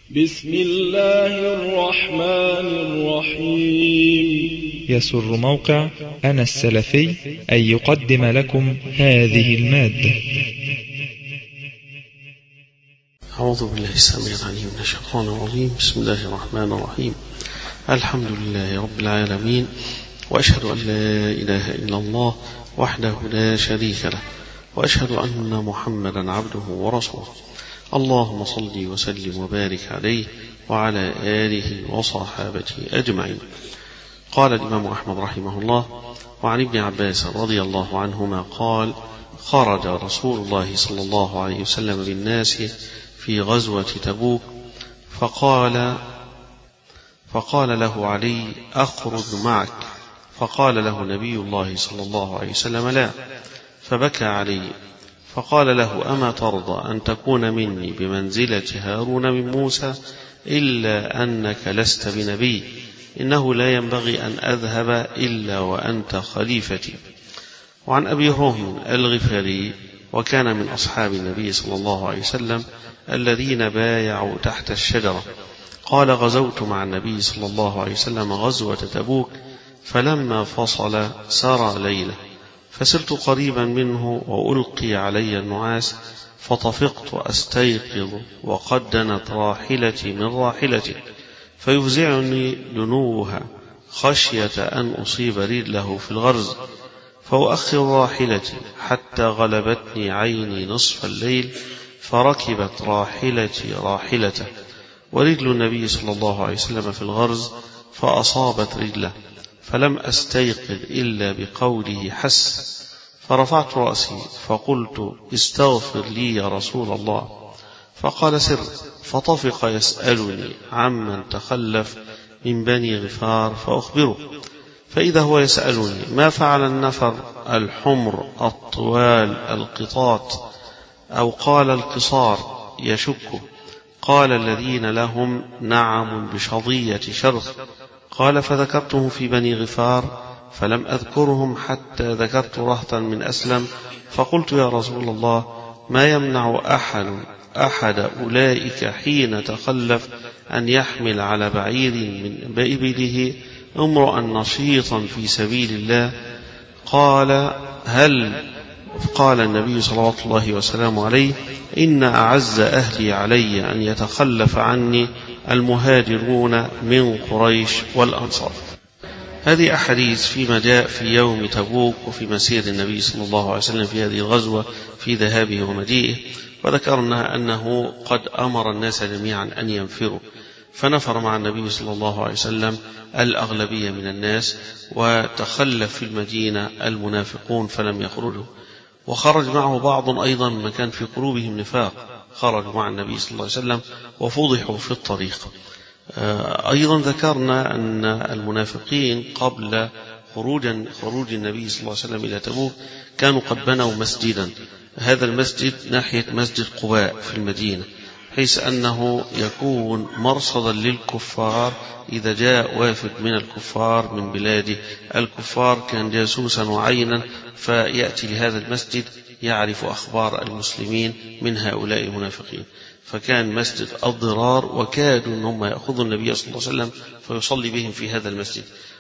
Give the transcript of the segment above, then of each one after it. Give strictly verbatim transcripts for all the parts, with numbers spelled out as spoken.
بسم الله الرحمن الرحيم. يسر موقع أنا السلفي أن يقدم لكم هذه المادة. أعوذ بالله السميع العليم من الشيطان الرجيم. بسم الله الرحمن الرحيم. الحمد لله رب العالمين، وأشهد أن لا إله إلا الله وحده لا شريك له، وأشهد أن محمدا عبده ورسوله. اللهم صل وسلم وبارك عليه وعلى آله وصحابته أجمعين. قال الإمام أحمد رحمه الله: وعن ابن عباس رضي الله عنهما قال: خرج رسول الله صلى الله عليه وسلم بالناس في غزوة تبوك، فقال فقال له علي: أخرج معك؟ فقال له نبي الله صلى الله عليه وسلم: لا. فبكى علي، فقال له: أما ترضى أن تكون مني بمنزلة هارون من موسى؟ إلا أنك لست بنبي، إنه لا ينبغي أن أذهب إلا وأنت خليفتي. وعن أبي هريرة الغفاري، وكان من أصحاب النبي صلى الله عليه وسلم الذين بايعوا تحت الشجرة، قال: غزوت مع النبي صلى الله عليه وسلم غزوة تبوك، فلما فصل سار ليلة، فسرت قريبا منه وألقي علي النعاس، فطفقت أستيقظ وقد دنت راحلتي من راحلتي، فيفزعني دنوها خشية أن أصيب رجله في الغرز، فأؤخر راحلتي حتى غلبتني عيني نصف الليل، فركبت راحلتي راحلته، ورجل النبي صلى الله عليه وسلم في الغرز، فأصابت رجله، فلم أستيقظ إلا بقوله حس، فرفعت رأسي فقلت: استغفر لي يا رسول الله. فقال: سر. فطفق يسألني عمن تخلف من بني غفار فأخبره، فإذا هو يسألني: ما فعل النفر الحمر الطوال القطاط، أو قال القصار، يشك. قال: الذين لهم نعم بشظية شرخ. قال: فذكرته في بني غفار، فلم أذكرهم حتى ذكرت رهطا من أسلم، فقلت: يا رسول الله، ما يمنع أحد أحد أولئك حين تخلف أن يحمل على بعير من إبله امرؤا نشيطا في سبيل الله؟ قال: هل قال النبي صلى الله وسلم عليه: إن أعز أهلي علي أن يتخلف عني المهاجرون من قريش والأنصار. هذه أحاديث فيما جاء في يوم تبوك وفي مسير النبي صلى الله عليه وسلم في هذه الغزوة في ذهابه ومجيئه، وذكرنا أنه قد أمر الناس جميعا أن ينفروا، فنفر مع النبي صلى الله عليه وسلم الأغلبية من الناس، وتخلف في المدينة المنافقون فلم يخرجوا، وخرج معه بعض أيضا من كان في قلوبهم نفاق، خرجوا مع النبي صلى الله عليه وسلم وفضحوا في الطريق. أيضا ذكرنا أن المنافقين قبل خروج خروج النبي صلى الله عليه وسلم إلى تبوك كانوا قد بنوا مسجدا، هذا المسجد ناحية مسجد قباء في المدينة، حيث أنه يكون مرصدا للكفار إذا جاء وافد من الكفار من بلاد الكفار، كان جاسوسا وعينا، فيأتي لهذا المسجد يعرف أخبار المسلمين من هؤلاء المنافقين. فكان مسجد الضرار، وكادوا أنهم يأخذوا النبي صلى الله عليه وسلم فيصلي بهم في هذا المسجد،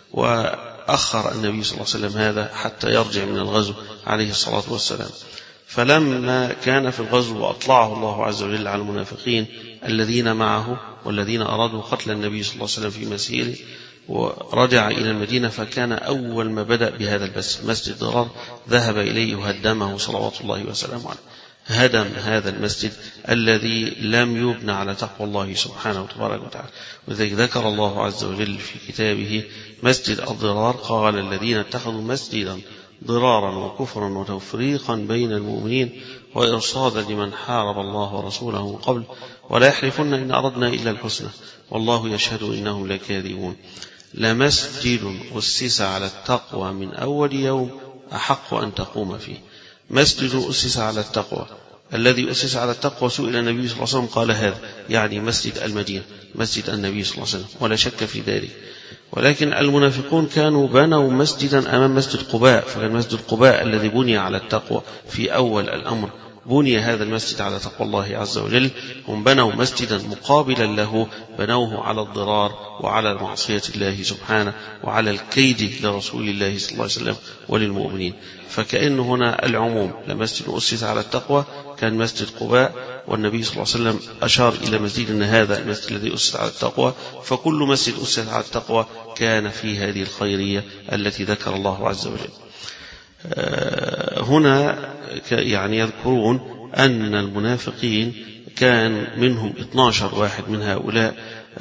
وأخر النبي صلى الله عليه وسلم هذا حتى يرجع من الغزو عليه الصلاة والسلام. فلما كان في الغزو وأطلعه الله عز وجل على المنافقين الذين معه والذين أرادوا قتل النبي صلى الله عليه وسلم في مسيره، ورجع إلى المدينة، فكان أول ما بدأ بهذا المسجد مسجد ضرار ذهب إليه وهدمه صلوات الله وسلامه عليه. هدم هذا المسجد الذي لم يبنى على تقوى الله سبحانه وتبارك وتعالى، وذلك ذكر الله عز وجل في كتابه مسجد الضرار، قال: الذين اتخذوا مسجدا ضرارا وكفرا وتفريقا بين المؤمنين وإرصادا لمن حارب الله ورسوله من قبل، ولا يحلفن إن أردنا إلا الحسنى والله يشهد إنهم لكاذبون. لمسجد أسس على التقوى من أول يوم أحق أن تقوم فيه. مسجد أسس على التقوى، الذي أسس على التقوى سئل النبي صلى الله عليه وسلم قال: هذا يعني مسجد المدينة، مسجد النبي صلى الله عليه وسلم، ولا شك في ذلك. ولكن المنافقون كانوا بنوا مسجدا أمام مسجد قباء، فكان مسجد قباء الذي بني على التقوى في أول الأمر، بني هذا المسجد على تقوى الله عز وجل. هم بنوا مسجدا مقابلا له، بنوه على الضرار وعلى معصية الله سبحانه وعلى الكيد لرسول الله صلى الله عليه وسلم وللمؤمنين. فكأن هنا العموم، لمسجد أسس على التقوى كان مسجد قباء، والنبي صلى الله عليه وسلم أشار إلى مسجد أن هذا المسجد الذي أسس على التقوى، فكل مسجد أسس على التقوى كان فيه هذه الخيرية التي ذكر الله عز وجل. هنا يعني يذكرون أن المنافقين كان منهم اثني عشر واحد من هؤلاء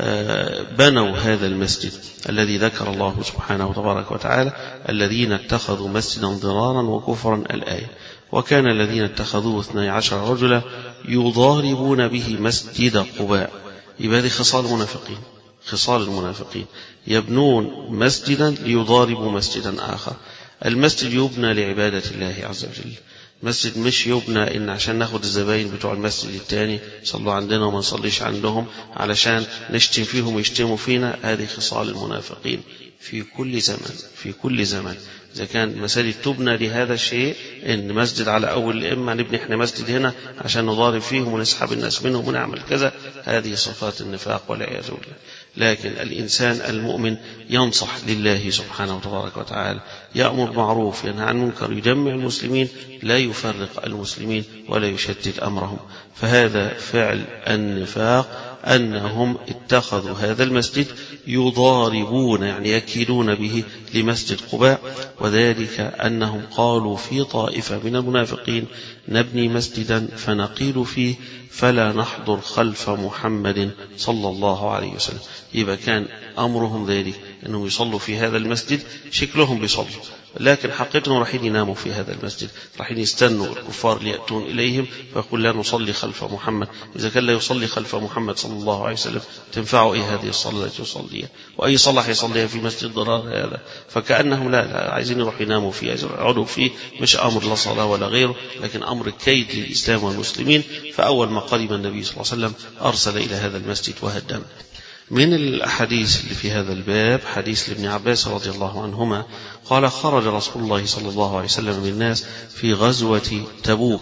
بنوا هذا المسجد الذي ذكر الله سبحانه وتبارك وتعالى، الذين اتخذوا مسجدا ضرارا وكفرا الآية. وكان الذين اتخذوه اثني عشر رجلا يضاربون به مسجد قباء. يبقى هذه خصال المنافقين، خصال المنافقين يبنون مسجدا ليضاربوا مسجدا آخر. المسجد يبنى لعبادة الله عز وجل، مسجد مش يبنى إن عشان ناخد الزباين بتوع المسجد التاني صلوا عندنا وما نصليش عندهم علشان نشتم فيهم ويشتموا فينا. هذه خصال المنافقين في كل زمن، في كل زمن. إذا كان مساجد تبنى لهذا الشيء، إن مسجد على أول الإمة نبني إحنا مسجد هنا عشان نضارب فيهم ونسحب الناس منهم ونعمل كذا، هذه صفات النفاق والعياذ بالله. لكن الإنسان المؤمن ينصح لله سبحانه وتبارك وتعالى، يأمر معروف ينهى عن منكر، يجمع المسلمين، لا يفرق المسلمين ولا يشتت أمرهم. فهذا فعل النفاق، أنهم اتخذوا هذا المسجد يضاربون يعني يكيدون به لمسجد قباء. وذلك أنهم قالوا في طائفة من المنافقين نبني مسجدا فنقيل فيه فلا نحضر خلف محمد صلى الله عليه وسلم. يبقى كان أمرهم ذلك أنهم يصلوا في هذا المسجد، شكلهم بيصلوا لكن حقيقتهم رايحين يناموا في هذا المسجد، رايحين يستنوا الكفار ليأتون إليهم فيقول لا نصلي خلف محمد. إذا كان لا يصلي خلف محمد صلى الله عليه وسلم تنفعه إيه هذه الصلاة التي يصليها؟ وأي صلاة يصليها في مسجد ضرار هذا؟ فكأنهم لا, لا عايزين يروحوا يناموا فيه، عايزين يقعدوا فيه، مش أمر لا صلاة ولا غيره، لكن أمر كيد للإسلام والمسلمين. فأول ما قدم النبي صلى الله عليه وسلم أرسل إلى هذا المسجد وهدمه. من الأحاديث اللي في هذا الباب حديث لابن عباس رضي الله عنهما قال خرج رسول الله صلى الله عليه وسلم بالناس في غزوة تبوك،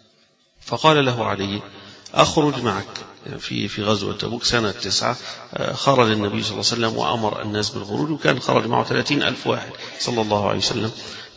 فقال له علي أخرج معك. في في غزوة تبوك سنة تسعة خرج النبي صلى الله عليه وسلم وأمر الناس بالخروج، وكان خرج معه ثلاثين ألف واحد صلى الله عليه وسلم.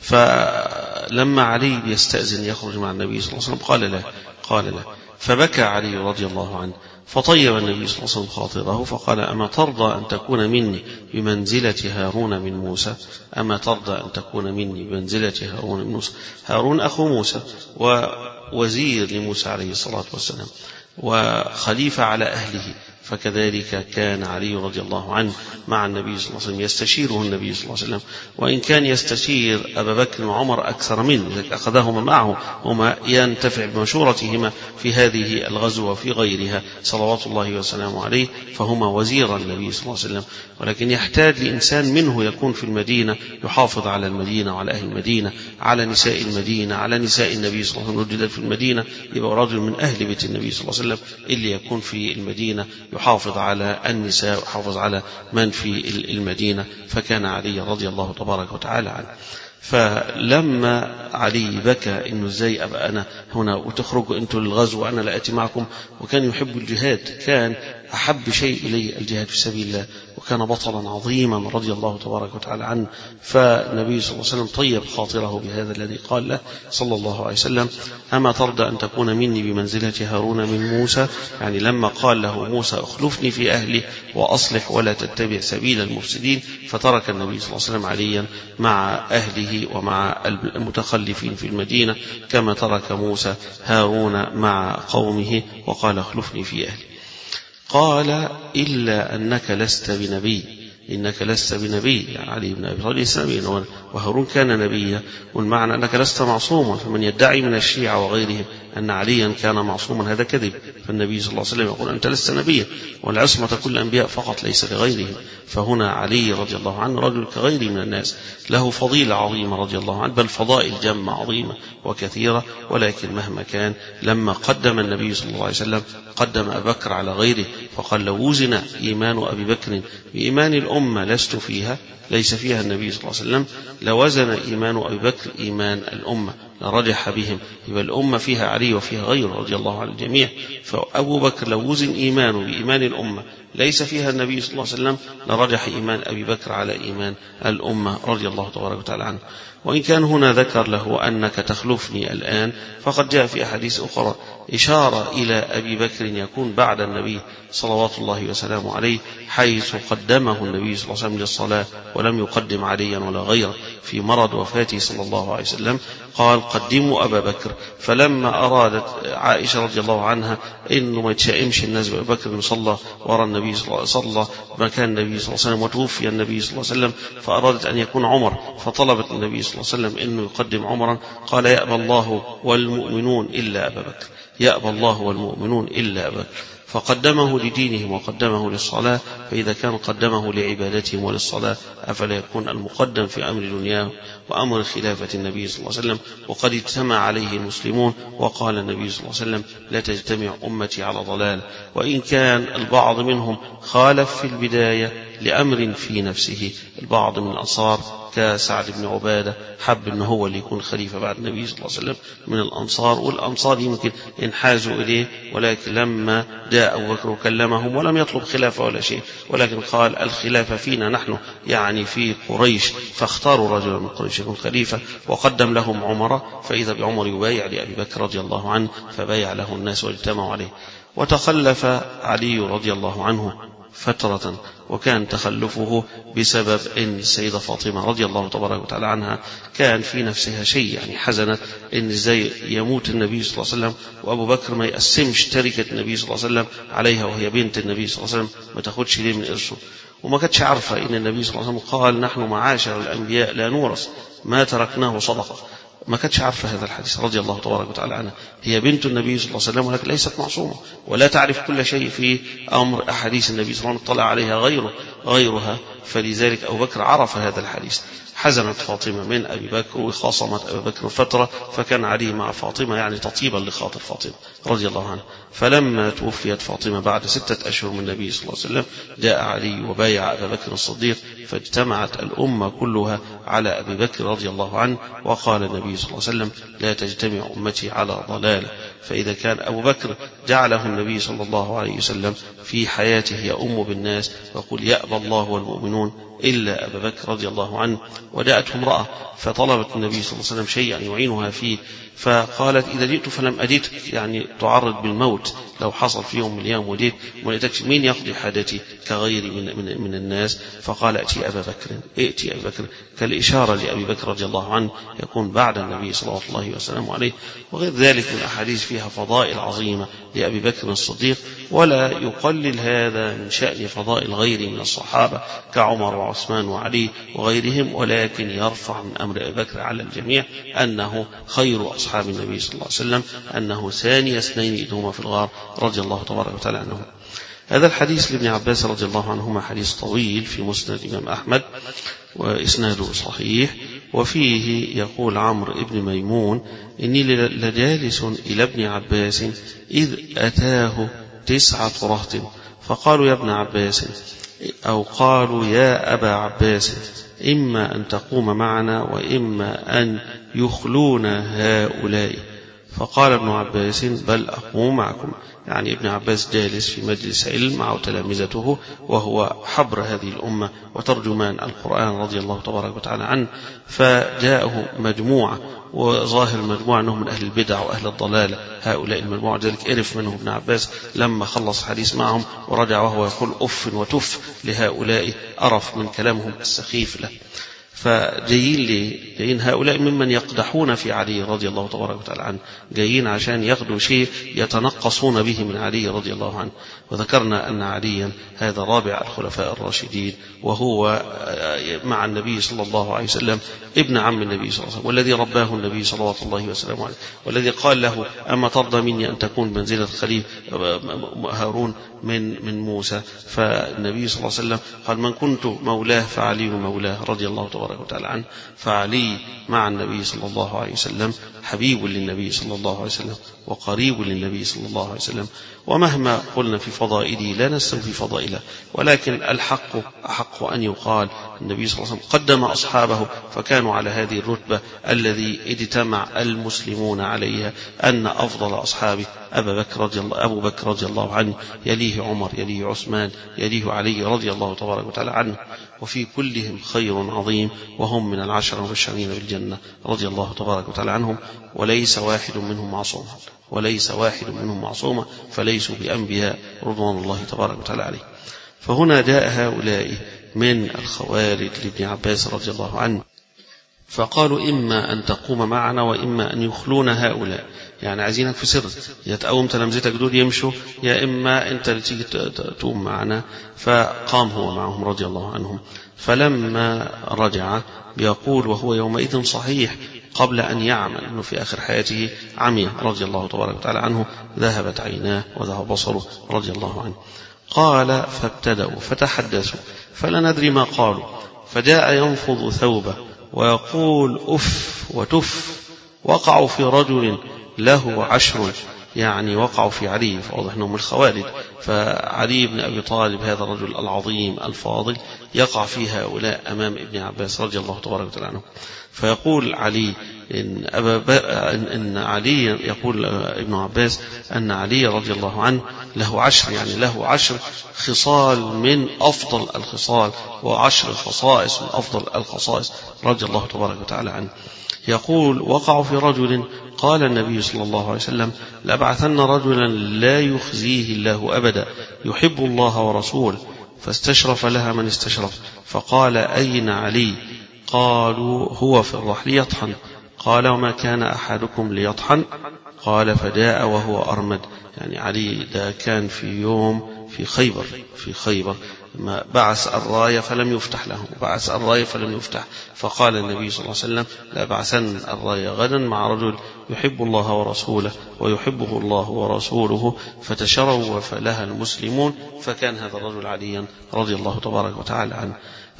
فلما علي يستأذن يخرج مع النبي صلى الله عليه وسلم قال له قال له فبكى علي رضي الله عنه، فطيب النبي صلى الله عليه وسلم خاطره فقال أما ترضى أن تكون مني بمنزلة هارون من موسى؟ أما ترضى أن تكون مني بمنزلة هارون من موسى؟ هارون أخو موسى ووزير لموسى عليه الصلاة والسلام وخليفة على أهله، فكذلك كان علي رضي الله عنه مع النبي صلى الله عليه وسلم يستشيره النبي صلى الله عليه وسلم، وإن كان يستشير أبا بكر وعمر أكثر منه، لذلك أخذهما معه هما ينتفع بمشورتهما في هذه الغزوة وفي غيرها صلوات الله وسلامه عليه، فهما وزير النبي صلى الله عليه وسلم. ولكن يحتاج لإنسان منه يكون في المدينة يحافظ على المدينة وعلى أهل المدينة، على نساء المدينة، على نساء النبي صلى الله عليه وسلم. وجد في المدينة يبقى رجل من أهل بيت النبي صلى الله عليه وسلم اللي يكون في المدينة يحافظ على النساء ويحافظ على من في المدينة. فكان علي رضي الله تبارك وتعالى عنه. فلما علي بكى إنه ازاي أبقى أنا هنا وتخرجوا أنتوا للغزو وأنا لا أتي معكم، وكان يحب الجهاد، كان أحب شيء إليه الجهاد في سبيل الله، وكان بطلا عظيما رضي الله تبارك وتعالى عنه. فالنبي صلى الله عليه وسلم طيب خاطره بهذا الذي قال له صلى الله عليه وسلم أما ترضى أن تكون مني بمنزلة هارون من موسى؟ يعني لما قال له موسى اخلفني في أهلي وأصلح ولا تتبع سبيل المفسدين، فترك النبي صلى الله عليه وسلم عليا مع أهله ومع المتخلفين في المدينة كما ترك موسى هارون مع قومه وقال اخلفني في أهلي. قال إلا أنك لست بنبي، إنك لست بنبي، يعني علي بن أبي طالب ليس نبيا وهارون كان نبيا، والمعنى أنك لست معصوما. فمن يدعي من الشيعة وغيرهم أن عليا كان معصوما هذا كذب، فالنبي صلى الله عليه وسلم يقول أنت لست نبيا، والعصمة كل الأنبياء فقط ليس لغيرهم. فهنا علي رضي الله عنه رجل كغيره من الناس، له فضيلة عظيمة رضي الله عنه، بل فضائل جمة عظيمة وكثيرة. ولكن مهما كان لما قدم النبي صلى الله عليه وسلم قدم أبا بكر على غيره، فقال لو وزن إيمان أبي بكر بإيمان الأمة لست فيها، ليس فيها النبي صلى الله عليه وسلم، لوزن إيمان أبي بكر إيمان الأمة، لرجح بهم. يبقى الأمة فيها علي وفيها غيره رضي الله عن الجميع. فأبو بكر لو وزن إيمانه بإيمان الأمة ليس فيها النبي صلى الله عليه وسلم لرجح إيمان أبي بكر على إيمان الأمة رضي الله تبارك وتعالى عنه. وإن كان هنا ذكر له أنك تخلفني الآن، فقد جاء في أحاديث أخرى إشارة إلى أبي بكر يكون بعد النبي صلوات الله وسلامه عليه، حيث قدمه النبي صلى الله عليه وسلم للصلاة ولم يقدم عليا ولا غيره في مرض وفاته صلى الله عليه وسلم. قال قدموا أبا بكر. فلما أرادت عائشة رضي الله عنها إنه ما يتشائمش الناس بأبي بكر صلى وراء النبي صلى الله عليه وسلم مكان النبي صلى الله عليه وسلم وتوفي النبي صلى الله عليه وسلم، فأرادت أن يكون عمر، فطلبت النبي صلى الله عليه وسلم إنه يقدم عمرا. قال يأبى الله والمؤمنون إلا أبا بكر، يأبى الله والمؤمنون إلا أبا بكر. فقدمه لدينهم وقدمه للصلاة. فإذا كان قدمه لعبادتهم وللصلاة أفلا يكون المقدم في أمر دنياه وأمر خلافة النبي صلى الله عليه وسلم وقد اجتمع عليه المسلمون. وقال النبي صلى الله عليه وسلم لا تجتمع أمتي على ضلال. وإن كان البعض منهم خالف في البداية لأمر في نفسه، البعض من الأنصار كسعد بن عبادة حب أنه هو اللي يكون خليفة بعد النبي صلى الله عليه وسلم من الأنصار، والأنصار يمكن انحازوا إليه، ولكن لما جاء أبو بكر وكلمهم ولم يطلب خلافة ولا شيء، ولكن قال الخلافة فينا نحن، يعني في قريش، فاختاروا رجلا من قريش يكون خليفة وقدم لهم عمر. فإذا بعمر يبايع لأبي بكر رضي الله عنه، فبايع له الناس واجتمعوا عليه. وتخلف علي رضي الله عنه فترة، وكان تخلفه بسبب أن السيدة فاطمة رضي الله تبارك وتعالى عنها كان في نفسها شيء، يعني حزنت أن ازاي يموت النبي صلى الله عليه وسلم وأبو بكر ما يقسمش تركة النبي صلى الله عليه وسلم عليها وهي بنت النبي صلى الله عليه وسلم، ما تاخدش ليه من إرثه. وما كانتش عارفة أن النبي صلى الله عليه وسلم قال نحن معاشر الأنبياء لا نورث ما تركناه صدقة. ما كانتش عارفة هذا الحديث رضي الله تبارك وتعالى عنها. هي بنت النبي صلى الله عليه وسلم ولكن ليست معصومة ولا تعرف كل شيء في أمر أحاديث النبي صلى الله عليه وسلم اطلع عليها غيره غيرها. فلذلك أبو بكر عرف هذا الحديث. حزنت فاطمة من أبي بكر وخاصمت أبي بكر فترة، فكان علي مع فاطمة يعني تطيبا لخاطر فاطمة رضي الله عنها. فلما توفيت فاطمة بعد ستة أشهر من النبي صلى الله عليه وسلم جاء علي وبايع أبا بكر الصديق، فاجتمعت الأمة كلها على أبي بكر رضي الله عنه. وقال النبي صلى الله عليه وسلم لا تجتمع أمتي على ضلال. فإذا كان أبو بكر جعله النبي صلى الله عليه وسلم في حياته يؤم بالناس ويقول يأبى الله والمؤمنون إلا أبا بكر رضي الله عنه. وجاءته امرأة فطلبت النبي صلى الله عليه وسلم شيئا يعينها فيه، فقالت إذا جئت فلم أجدك، يعني تعرض بالموت لو حصل في يوم من الأيام وجئت ولقيتك مين يقضي حاجتي كغيري من, من, من الناس. فقال أتي أبا بكر، ائتي أبا بكر، كالإشارة لأبي بكر رضي الله عنه يكون بعد النبي صلى الله عليه وسلم عليه. وغير ذلك من أحاديث فيها فضائل عظيمة لأبي بكر الصديق، ولا يقلل هذا من شأن فضائل غيره من الصحابة كعمر وعثمان وعلي وغيرهم، ولكن يرفع من أمر أبي بكر على الجميع أنه خير أصحاب النبي صلى الله عليه وسلم، أنه ثاني اثنين إذ هما في الغار رضي الله تبارك وتعالى عنه. هذا الحديث لابن عباس رضي الله عنهما حديث طويل في مسند الإمام أحمد وإسناده صحيح. وفيه يقول عمرو ابن ميمون إني لجالس إلى ابن عباس إذ أتاه تسعة رهط فقالوا يا ابن عباس، أو قالوا يا أبا عباس، إما أن تقوم معنا وإما أن يخلونا هؤلاء. فقال ابن عباس بل أقوم معكم، يعني ابن عباس جالس في مجلس علم معه تلامذته وهو حبر هذه الأمة وترجمان القرآن رضي الله تبارك وتعالى عنه. فجاءه مجموعة وظاهر المجموعة أنهم من أهل البدع وأهل الضلال هؤلاء المجموعة، ذلك عرف منه ابن عباس لما خلص حديث معهم ورجع وهو يقول أف وتف لهؤلاء، أرف من كلامهم السخيف له. فجايين لي جايين هؤلاء ممن يقدحون في علي رضي الله تبارك وتعالى عنه، جايين عشان ياخذوا شيء يتنقصون به من علي رضي الله عنه. وذكرنا أن عليا هذا رابع الخلفاء الراشدين، وهو مع النبي صلى الله عليه وسلم ابن عم النبي صلى الله عليه وسلم، والذي رباه النبي صلى الله عليه وسلم، والذي قال له أما ترضى مني أن تكون منزلة خليل هارون من من موسى. فالنبي صلى الله عليه وسلم قال من كنت مولاه فعلي مولاه رضي الله تبارك وتعالى عنه. فعلي مع النبي صلى الله عليه وسلم حبيب للنبي صلى الله عليه وسلم وقريب للنبي صلى الله عليه وسلم، ومهما قلنا في فضائله لا نستوفي فضائله، ولكن الحق أحق أن يقال النبي صلى الله عليه وسلم قدم أصحابه فكانوا على هذه الرتبة الذي اجتمع المسلمون عليها، أن أفضل أصحابه أبا بكر رضي الله أبو بكر رضي الله عنه، يليه عمر، يليه عثمان، يليه علي رضي الله تبارك وتعالى عنه، وفي كلهم خير عظيم، وهم من العشرة المبشرين بالجنة رضي الله تبارك وتعالى عنهم، وليس واحد منهم معصوم وليس واحد منهم معصوما فليسوا بأنبياء رضوان الله تبارك وتعالى عليه. فهنا جاء هؤلاء من الخوارج لابن عباس رضي الله عنه فقالوا إما أن تقوم معنا وإما أن يخلون هؤلاء، يعني عايزينك في سر، يا تقوم تلامذتك دول يمشوا يا إما أنت تيجي تقوم معنا. فقام هو معهم رضي الله عنهم. فلما رجع بيقول وهو يومئذ صحيح قبل أن يعمل أنه في آخر حياته عمي رضي الله تبارك وتعالى عنه، ذهبت عيناه وذهب بصره رضي الله عنه. قال فابتدأوا فتحدثوا فلا ندري ما قالوا، فجاء ينفض ثوبه ويقول أف وتف. وقعوا في رجل له عشر، يعني وقعوا في علي، فواضح أنهم الخوارج، فعلي بن أبي طالب هذا الرجل العظيم الفاضل يقع في هؤلاء أمام ابن عباس رضي الله تبارك وتعالى عنه. فيقول علي إن, أبا إن, إن علي يقول ابن عباس أن علي رضي الله عنه له عشر، يعني له عشر خصال من أفضل الخصال، وعشر خصائص من أفضل الخصائص رضي الله تبارك وتعالى عنه. يقول وقعوا في رجل قال النبي صلى الله عليه وسلم لأبعثن رجلا لا يخزيه الله أبدا يحب الله ورسوله، فاستشرف لها من استشرف، فقال أين علي؟ قالوا هو في الرحل يطحن. قال وما كان أحدكم ليطحن؟ قال فجاء وهو أرمد، يعني علي ده كان في يوم في خيبر في خيبر ما بعث الراية فلم يفتح له، بعث الراية فلم يفتح، فقال النبي صلى الله عليه وسلم لا بعثن الراية غدا مع رجل يحب الله ورسوله ويحبه الله ورسوله، فتشرف لها المسلمون، فكان هذا الرجل عليا رضي الله تبارك وتعالى عنه.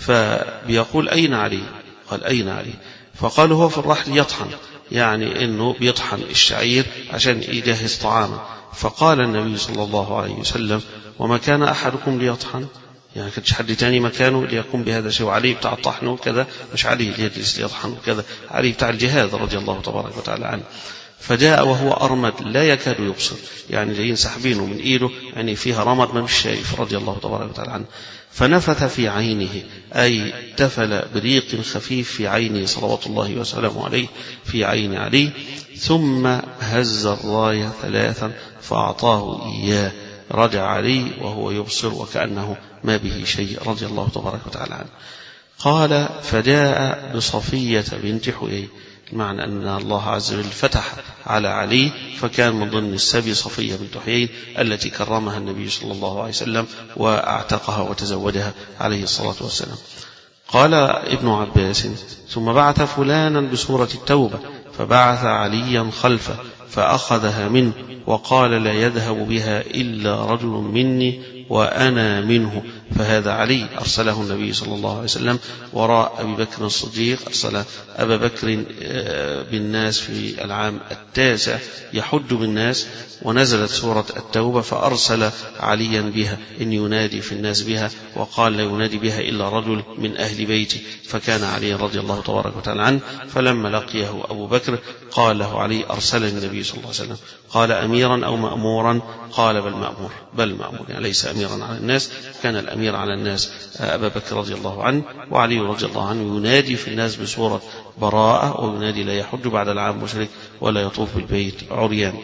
فبيقول أين علي؟ قال أين علي؟ فقال هو في الرحل يطحن، يعني إنه بيطحن الشعير عشان يجهز طعامه. فقال النبي صلى الله عليه وسلم وما كان أحدكم ليطحن، يعني كانش حد تاني مكانه ليقوم بهذا الشيء، علي بتاع الطحن وكذا، مش علي ليجلس ليطحن وكذا، علي بتاع الجهاد رضي الله تبارك وتعالى عنه. فجاء وهو أرمد لا يكاد يبصر، يعني جايين سحبينه من إيده، يعني فيها رمد ما مش شايف رضي الله تبارك وتعالى عنه. فنفث في عينه، أي تفل بريق خفيف في عينه صلوات الله وسلامه عليه، في عين علي، ثم هز الراية ثلاثا فأعطاه إياه. رجع علي وهو يبصر وكأنه ما به شيء رضي الله تبارك وتعالى عنه. قال فجاء بصفية بنت حيي، معنى أن الله عز وجل فتح على علي، فكان من ضمن السبي صفية بنت حيي التي كرمها النبي صلى الله عليه وسلم وأعتقها وتزوجها عليه الصلاة والسلام. قال ابن عباس ثم بعث فلانا بسورة التوبة، فبعث عليا خلفه فأخذها منه وقال لا يذهب بها إلا رجل مني وأنا منه، فهذا علي أرسله النبي صلى الله عليه وسلم وراء أبي بكر الصديق، أرسل أبا بكر بالناس في العام التاسع يحج بالناس، ونزلت سورة التوبة فأرسل عليا بها إن ينادي في الناس بها، وقال لا ينادي بها إلا رجل من أهل بيتي، فكان علي رضي الله تبارك وتعالى عنه. فلما لقيه أبو بكر قال له علي أرسلني النبي صلى الله عليه وسلم، قال أميرا أو مأمورا؟ قال بل مأمور، بل مأمور، يعني ليس أميرا على الناس، كان الأمير على الناس أبا بكر رضي الله عنه، وعلي رضي الله عنه ينادي في الناس بسورة براءة، وينادي لا يحج بعد العام مشرك ولا يطوف بالبيت عريان.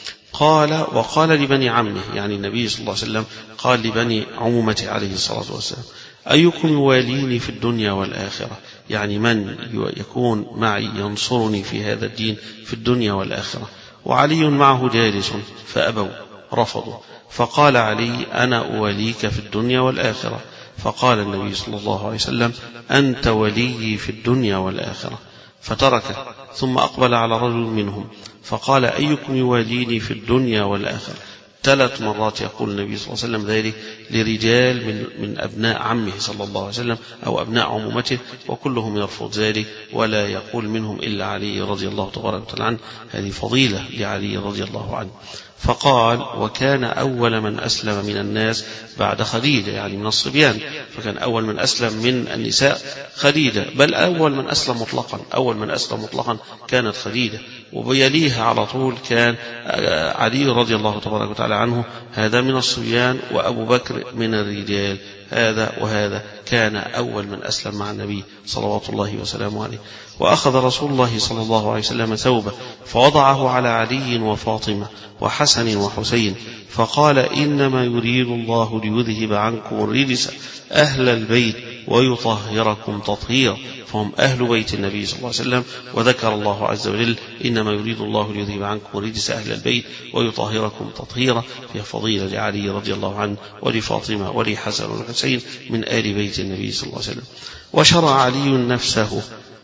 قال وقال لبني عمه، يعني النبي صلى الله عليه وسلم قال لبني عمومته عليه الصلاة والسلام أيكم يواليني في الدنيا والآخرة، يعني من يكون معي ينصرني في هذا الدين في الدنيا والآخرة. وعلي معه جالس فأبوا، رفضوا. فقال علي أنا أوليك في الدنيا والآخرة. فقال النبي صلى الله عليه وسلم أنت ولي في الدنيا والآخرة، فتركه. ثم أقبل على رجل منهم فقال أيكم يواليني في الدنيا والآخرة، ثلاث مرات يقول النبي صلى الله عليه وسلم ذلك لرجال من, من أبناء عمه صلى الله عليه وسلم أو أبناء عمومته، وكلهم يرفض ذلك ولا يقول منهم إلا علي رضي الله تبارك وتعالى عنه. هذه فضيلة لعلي رضي الله عنه. فقال: وكان أول من أسلم من الناس بعد خديجة، يعني من الصبيان، فكان أول من أسلم من النساء خديجة، بل أول من أسلم مطلقا أول من أسلم مطلقا كانت خديجة، وبيليها على طول كان علي رضي الله تبارك وتعالى عنه، هذا من الصبيان، وأبو بكر من الرجال، هذا وهذا كان أول من أسلم مع النبي صلوات الله وسلامه عليه. وأخذ رسول الله صلى الله عليه وسلم ثوبه فوضعه على علي وفاطمة وحسن وحسين، فقال: إنما يريد الله ليذهب عنكم الرجس أهل البيت ويطهركم تطهيرا، فهم أهل بيت النبي صلى الله عليه وسلم. وذكر الله عز وجل: إنما يريد الله ليذهب عنكم الرجس أهل البيت ويطهركم تطهيرا، فيها فضيلة لعلي رضي الله عنه ولفاطمة ولحسن والحسين من آل بيت النبي صلى الله عليه وسلم. وشرع علي نفسه،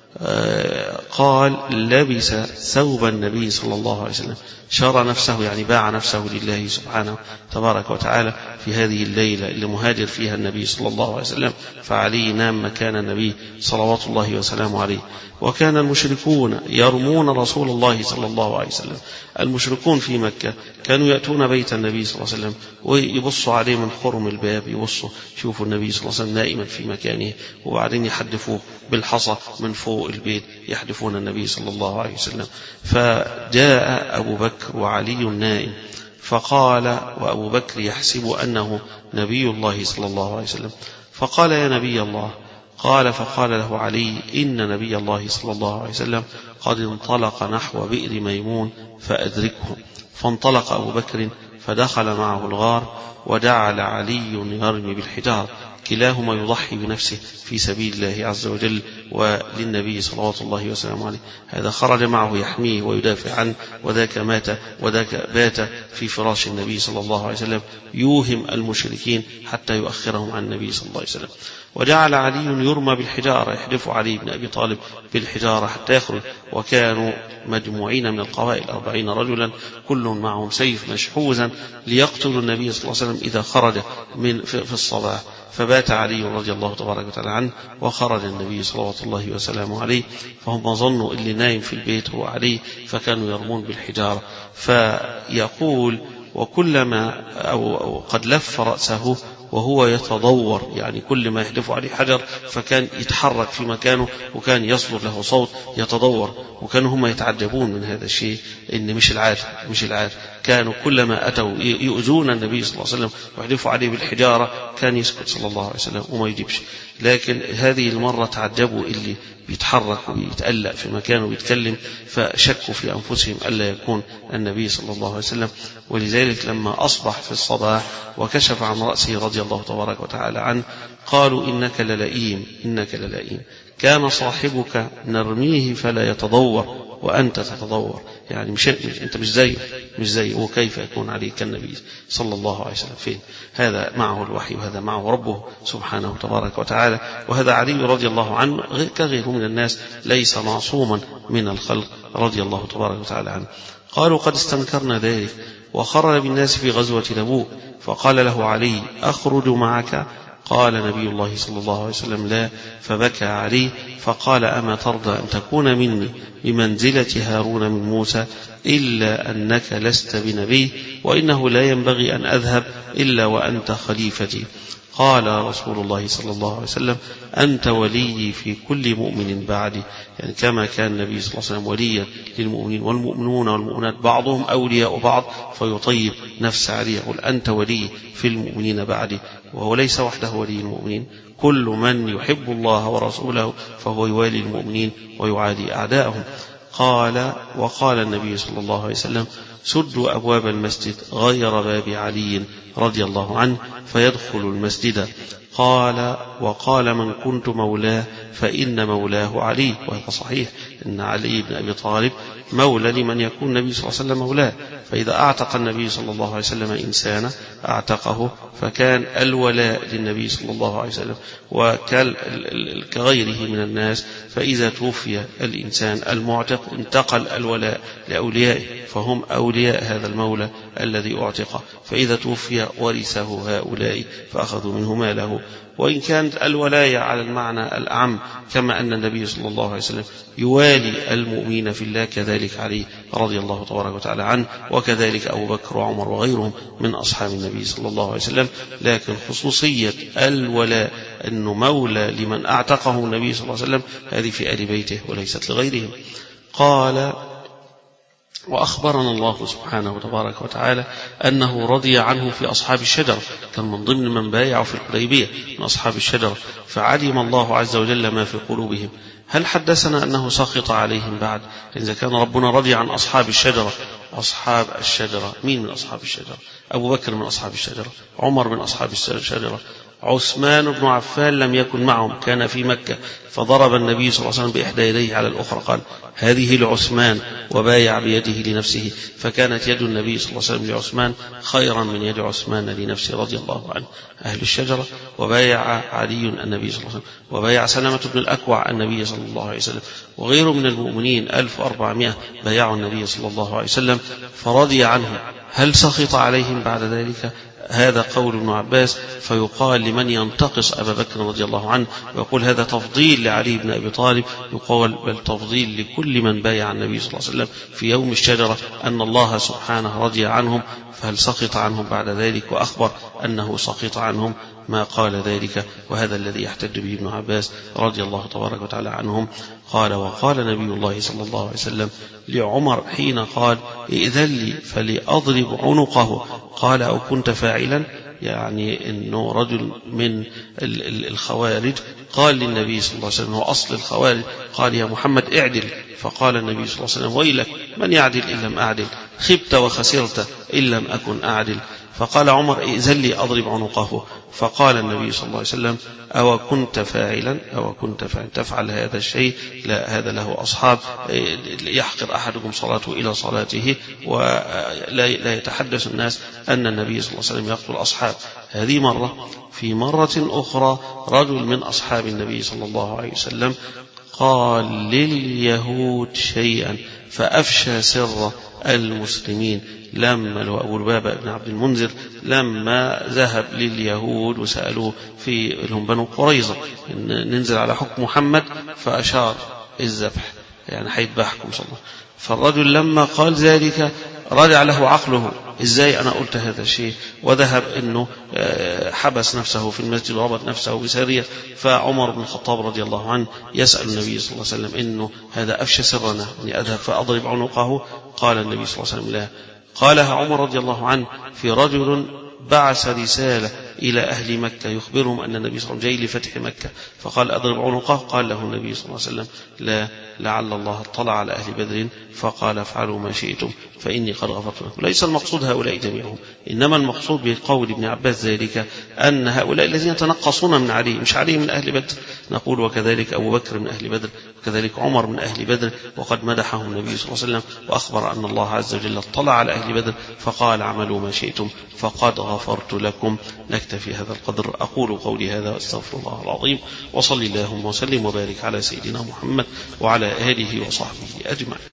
قال: لبس ثوب النبي صلى الله عليه وسلم، شرى نفسه يعني باع نفسه لله سبحانه تبارك وتعالى في هذه الليلة اللي مهاجر فيها النبي صلى الله عليه وسلم، فعلي نام مكان النبي صلوات الله وسلامه عليه. وكان المشركون يرمون رسول الله صلى الله عليه وسلم، المشركون في مكة كانوا يأتون بيت النبي صلى الله عليه وسلم ويبصوا عليه من خرم الباب، يبصوا شوفوا النبي صلى الله عليه وسلم نائما في مكانه، وبعدين يحدفوه بالحصى من فوق البيت، يحدفون النبي صلى الله عليه وسلم. فجاء أبو بكر وعلي نائم، فقال، وأبو بكر يحسب أنه نبي الله صلى الله عليه وسلم، فقال: يا نبي الله. قال فقال له علي: إن نبي الله صلى الله عليه وسلم قد انطلق نحو بئر ميمون فأدركه. فانطلق أبو بكر فدخل معه الغار، وجعل علي يرمي بالحجار، كلاهما يضحي بنفسه في سبيل الله عز وجل وللنبي صلوات الله وسلامه عليه. هذا خرج معه يحميه ويدافع عنه، وذاك مات وذاك بات في فراش النبي صلى الله عليه وسلم يوهم المشركين حتى يؤخرهم عن النبي صلى الله عليه وسلم. وجعل علي يرمى بالحجارة، يحدف علي بن أبي طالب بالحجارة حتى يخرج، وكانوا مجموعين من القبائل أربعين رجلا، كل معهم سيف مشحوزا ليقتلوا النبي صلى الله عليه وسلم إذا خرج من في الصباح. فبات علي رضي الله تبارك وتعالى عنه، وخرج النبي صلوات الله وسلامه عليه، فهم ظنوا اللي نايم في البيت هو علي، فكانوا يرمون بالحجارة. فيقول: وكلما أو قد لف رأسه وهو يتضور، يعني كل ما يحدف عليه حجر فكان يتحرك في مكانه، وكان يصدر له صوت يتضور، وكانوا هم يتعجبون من هذا الشيء، إن مش العادة مش العادة كانوا كلما أتوا يؤذون النبي صلى الله عليه وسلم ويحدفوا عليه بالحجارة كان يسكت صلى الله عليه وسلم وما يجيبش. لكن هذه المرة تعجبوا اللي بيتحرك ويتألق في مكانه ويتكلم، فشكوا في أنفسهم ألا يكون النبي صلى الله عليه وسلم. ولذلك لما أصبح في الصباح وكشف عن رأسه رضي الله تبارك وتعالى عنه، قالوا: إنك للئيم إنك للئيم، كان صاحبك نرميه فلا يتضور وأنت تتضور، يعني مش أنت مش زيه مش زيه وكيف يكون عليك النبي صلى الله عليه وسلم؟ فين هذا معه الوحي، وهذا معه ربه سبحانه تبارك وتعالى. وهذا علي رضي الله عنه كغيره من الناس، ليس معصوما من الخلق رضي الله تبارك وتعالى عنه. قالوا: قد استنكرنا ذلك، وخرج بالناس في غزوة تبوك، فقال له علي: أخرج معك؟ قال نبي الله صلى الله عليه وسلم: لا. فبكى علي فقال: أما ترضى أن تكون مني بمنزلة هارون من موسى، إلا أنك لست بنبي، وإنه لا ينبغي أن أذهب إلا وأنت خليفتي. قال رسول الله صلى الله عليه وسلم: أنت ولي في كل مؤمن بعدي، يعني كما كان النبي صلى الله عليه وسلم وليا للمؤمنين، والمؤمنون والمؤمنات بعضهم أولياء بعض، فيطيب نفس علي يقول: أنت ولي في المؤمنين بعدي. وهو ليس وحده ولي المؤمنين، كل من يحب الله ورسوله فهو يوالي المؤمنين ويعادي أعداءهم. قال: وقال النبي صلى الله عليه وسلم: سدوا أبواب المسجد غير باب علي رضي الله عنه فيدخل المسجد. قال: وقال: من كنت مولاه فإن مولاه علي. وهذا صحيح، إن علي بن أبي طالب مولى لمن يكون النبي صلى الله عليه وسلم مولاه، فإذا أعتق النبي صلى الله عليه وسلم إنسانا أعتقه، فكان الولاء للنبي صلى الله عليه وسلم. وكغيره من الناس، فإذا توفي الإنسان المعتق انتقل الولاء لأوليائه، فهم أولياء هذا المولى الذي أعتق، فإذا توفي ورثه هؤلاء فأخذوا منه ماله. وإن كانت الولاية على المعنى الأعم كما أن النبي صلى الله عليه وسلم يوالي المؤمنين في الله، كذلك علي رضي الله تبارك وتعالى عنه، وكذلك أبو بكر وعمر وغيرهم من أصحاب النبي صلى الله عليه وسلم. لكن خصوصية الولاء أنه مولى لمن أعتقه النبي صلى الله عليه وسلم هذه في آل بيته وليست لغيرهم. قال: وأخبرنا الله سبحانه وتبارك وتعالى أنه رضي عنه في أصحاب الشجرة، كان من ضمن من بايعوا في الحديبية من أصحاب الشجرة، فعلم الله عز وجل ما في قلوبهم. هل حدثنا أنه سخط عليهم بعد؟ إذا كان ربنا رضي عن أصحاب الشجرة، أصحاب الشجرة مين من أصحاب الشجرة؟ أبو بكر من أصحاب الشجرة، عمر من أصحاب الشجرة، عثمان بن عفان لم يكن معهم، كان في مكة، فضرب النبي صلى الله عليه وسلم بإحدى يديه على الأخرى قال: هذه لعثمان، وبايع بيده لنفسه، فكانت يد النبي صلى الله عليه وسلم لعثمان خيرا من يد عثمان لنفسه رضي الله عنه. أهل الشجرة. وبايع علي النبي صلى الله عليه وسلم، وبايع سلمة بن الأكوع النبي صلى الله عليه وسلم، وغيره من المؤمنين ألف وأربعمائة بايعوا النبي صلى الله عليه وسلم فرضي عنهم. هل سخط عليهم بعد ذلك؟ هذا قول ابن عباس، فيقال لمن ينتقص أبا بكر رضي الله عنه ويقول هذا تفضيل لعلي بن أبي طالب، يقال بل تفضيل لكل من بايع النبي صلى الله عليه وسلم في يوم الشجرة أن الله سبحانه رضي عنهم. فهل سخط عنهم بعد ذلك؟ وأخبر أنه سخط عنهم ما قال ذلك، وهذا الذي يحتج به ابن عباس رضي الله تبارك وتعالى عنهم. قال: وقال نبي الله صلى الله عليه وسلم لعمر حين قال: ائذن لي فلأضرب عنقه، قال: أو كنت فاعلا؟ يعني أنه رجل من الخوارج قال للنبي صلى الله عليه وسلم، هو أصل الخوارج، قال: يا محمد اعدل، فقال النبي صلى الله عليه وسلم: ويلك من يعدل إن لم أعدل، خبت وخسرت إن لم أكن أعدل. فقال عمر: ائذن لي أضرب عنقه، فقال النبي صلى الله عليه وسلم: أو كنت فاعلا أو كنت فاعلا تفعل هذا الشيء؟ لا، هذا له أصحاب، يحقر أحدكم صلاته إلى صلاته، ولا يتحدث الناس أن النبي صلى الله عليه وسلم يقتل أصحاب. هذه مرة. في مرة أخرى رجل من أصحاب النبي صلى الله عليه وسلم قال لليهود شيئا فأفشى سر المسلمين، لما أبو لبابة بن عبد المنذر لما ذهب لليهود وسألوه في لهم بنو قريظة ننزل على حكم محمد، فأشار الذبح، يعني حيذبحكم صلى الله. فالرجل لما قال ذلك رجع له عقله، إزاي أنا قلت هذا الشيء؟ وذهب أنه حبس نفسه في المسجد وربط نفسه بسارية. فعمر بن الخطاب رضي الله عنه يسأل النبي صلى الله عليه وسلم أنه هذا أفشى سرنا، أني أذهب فأضرب عنقه؟ قال النبي صلى الله عليه وسلم: لا. قالها عمر رضي الله عنه في رجل بعث رسالة إلى أهل مكة يخبرهم أن النبي صلى الله عليه وسلم جاي لفتح مكة، فقال: أضرب عنقه؟ قال له النبي صلى الله عليه وسلم: لا، لعل الله اطلع على أهل بدر فقال: افعلوا ما شئتم فإني قد غفرت لكم. ليس المقصود هؤلاء جميعهم، إنما المقصود بقول ابن عباس ذلك أن هؤلاء الذين يتنقصون من علي، مش علي من أهل بدر، نقول وكذلك أبو بكر من أهل بدر، وكذلك عمر من أهل بدر، وقد مدحهم النبي صلى الله عليه وسلم وأخبر أن الله عز وجل اطلع على أهل بدر فقال: اعملوا ما شئتم فقد غفرت لكم. نكتفي هذا القدر. أقول قولي هذا واستغفر الله العظيم، وصلي اللهم وسلم وبارك على سيدنا محمد وعلى آله وصحبه أجمعين.